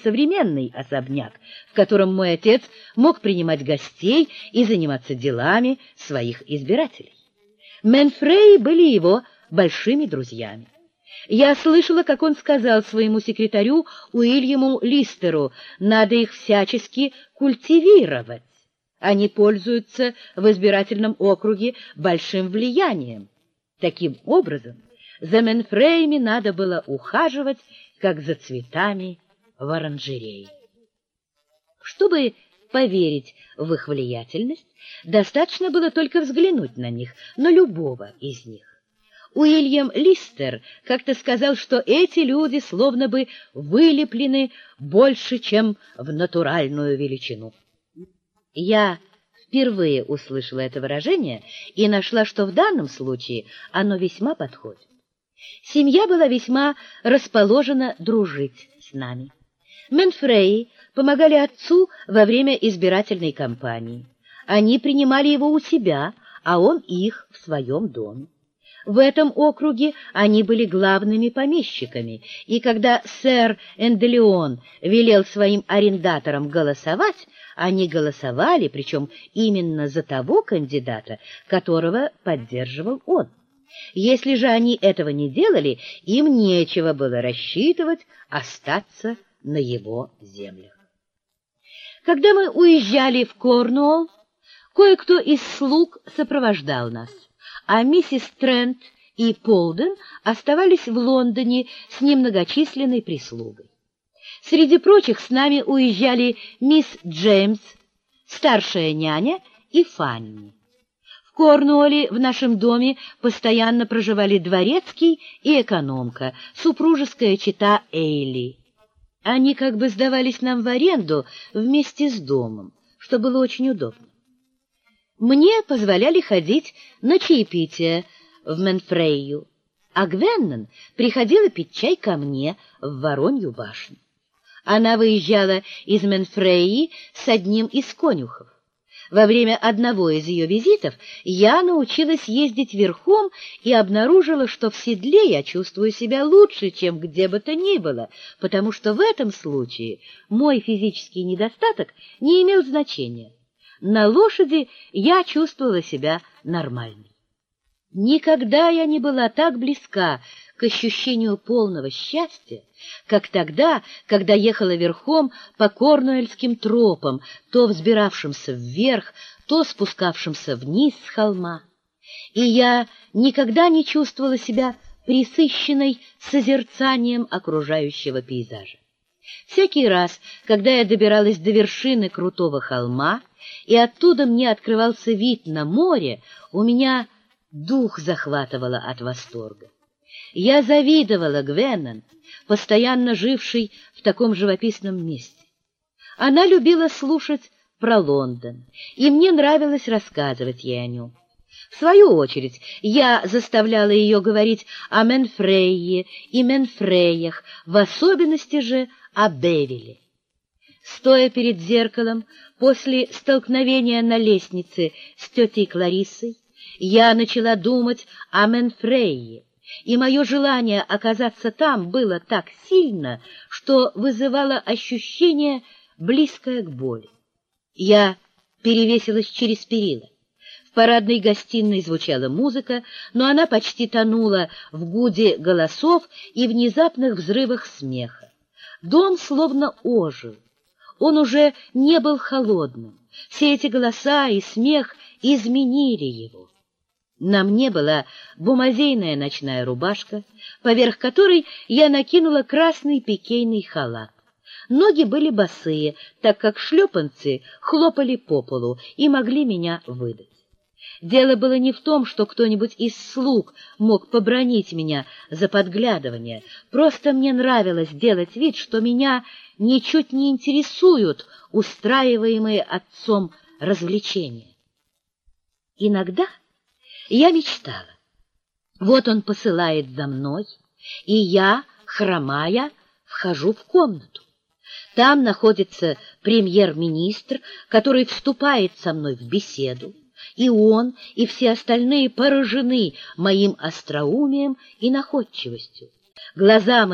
современный особняк, в котором мой отец мог принимать гостей и заниматься делами своих избирателей. Менфреи были его большими друзьями. Я слышала, как он сказал своему секретарю Уильяму Листеру: «Надо их всячески культивировать. Они пользуются в избирательном округе большим влиянием». Таким образом, за Менфреями надо было ухаживать, как за цветами в оранжерее. Чтобы поверить в их влиятельность, достаточно было только взглянуть на них, на любого из них. Уильям Листер как-то сказал, что эти люди словно бы вылеплены больше, чем в натуральную величину. Я впервые услышала это выражение и нашла, что в данном случае оно весьма подходит. Семья была весьма расположена дружить с нами. Менфреи помогали отцу во время избирательной кампании. Они принимали его у себя, а он их в своем доме. В этом округе они были главными помещиками, и когда сэр Энделеон велел своим арендаторам голосовать, они голосовали, причем именно за того кандидата, которого поддерживал он. Если же они этого не делали, им нечего было рассчитывать остаться на его землях. Когда мы уезжали в Корнуолл, кое-кто из слуг сопровождал нас, а миссис Трент и Полден оставались в Лондоне с немногочисленной прислугой. Среди прочих с нами уезжали мисс Джеймс, старшая няня, и Фанни. В Корнуолле в нашем доме постоянно проживали дворецкий и экономка, супружеская чета Эйли. Они как бы сдавались нам в аренду вместе с домом, что было очень удобно. Мне позволяли ходить на чаепитие в Менфрейю, а Гвеннон приходила пить чай ко мне в Воронью башню. Она выезжала из Менфреи с одним из конюхов. Во время одного из ее визитов я научилась ездить верхом и обнаружила, что в седле я чувствую себя лучше, чем где бы то ни было, потому что в этом случае мой физический недостаток не имел значения. На лошади я чувствовала себя нормальной. Никогда я не была так близка к ощущению полного счастья, как тогда, когда ехала верхом по корнуэльским тропам, то взбиравшимся вверх, то спускавшимся вниз с холма. И я никогда не чувствовала себя пресыщенной созерцанием окружающего пейзажа. Всякий раз, когда я добиралась до вершины крутого холма, и оттуда мне открывался вид на море, у меня дух захватывало от восторга. Я завидовала Гвеннон, постоянно жившей в таком живописном месте. Она любила слушать про Лондон, и мне нравилось рассказывать ей о нем. В свою очередь, я заставляла ее говорить о Менфрейе и Менфреях, в особенности же о Бевиле. Стоя перед зеркалом после столкновения на лестнице с тетей Клариссой, я начала думать о Менфрее, и мое желание оказаться там было так сильно, что вызывало ощущение, близкое к боли. Я перевесилась через перила. В парадной гостиной звучала музыка, но она почти тонула в гуде голосов и внезапных взрывах смеха. Дом словно ожил. Он уже не был холодным. Все эти голоса и смех изменили его. На мне была бумазейная ночная рубашка, поверх которой я накинула красный пикейный халат. Ноги были босые, так как шлепанцы хлопали по полу и могли меня выдать. Дело было не в том, что кто-нибудь из слуг мог побранить меня за подглядывание, просто мне нравилось делать вид, что меня ничуть не интересуют устраиваемые отцом развлечения. Иногда я мечтала. Вот он посылает за мной, и я, хромая, вхожу в комнату. Там находится премьер-министр, который вступает со мной в беседу, и он, и все остальные поражены моим остроумием и находчивостью. Глаза мои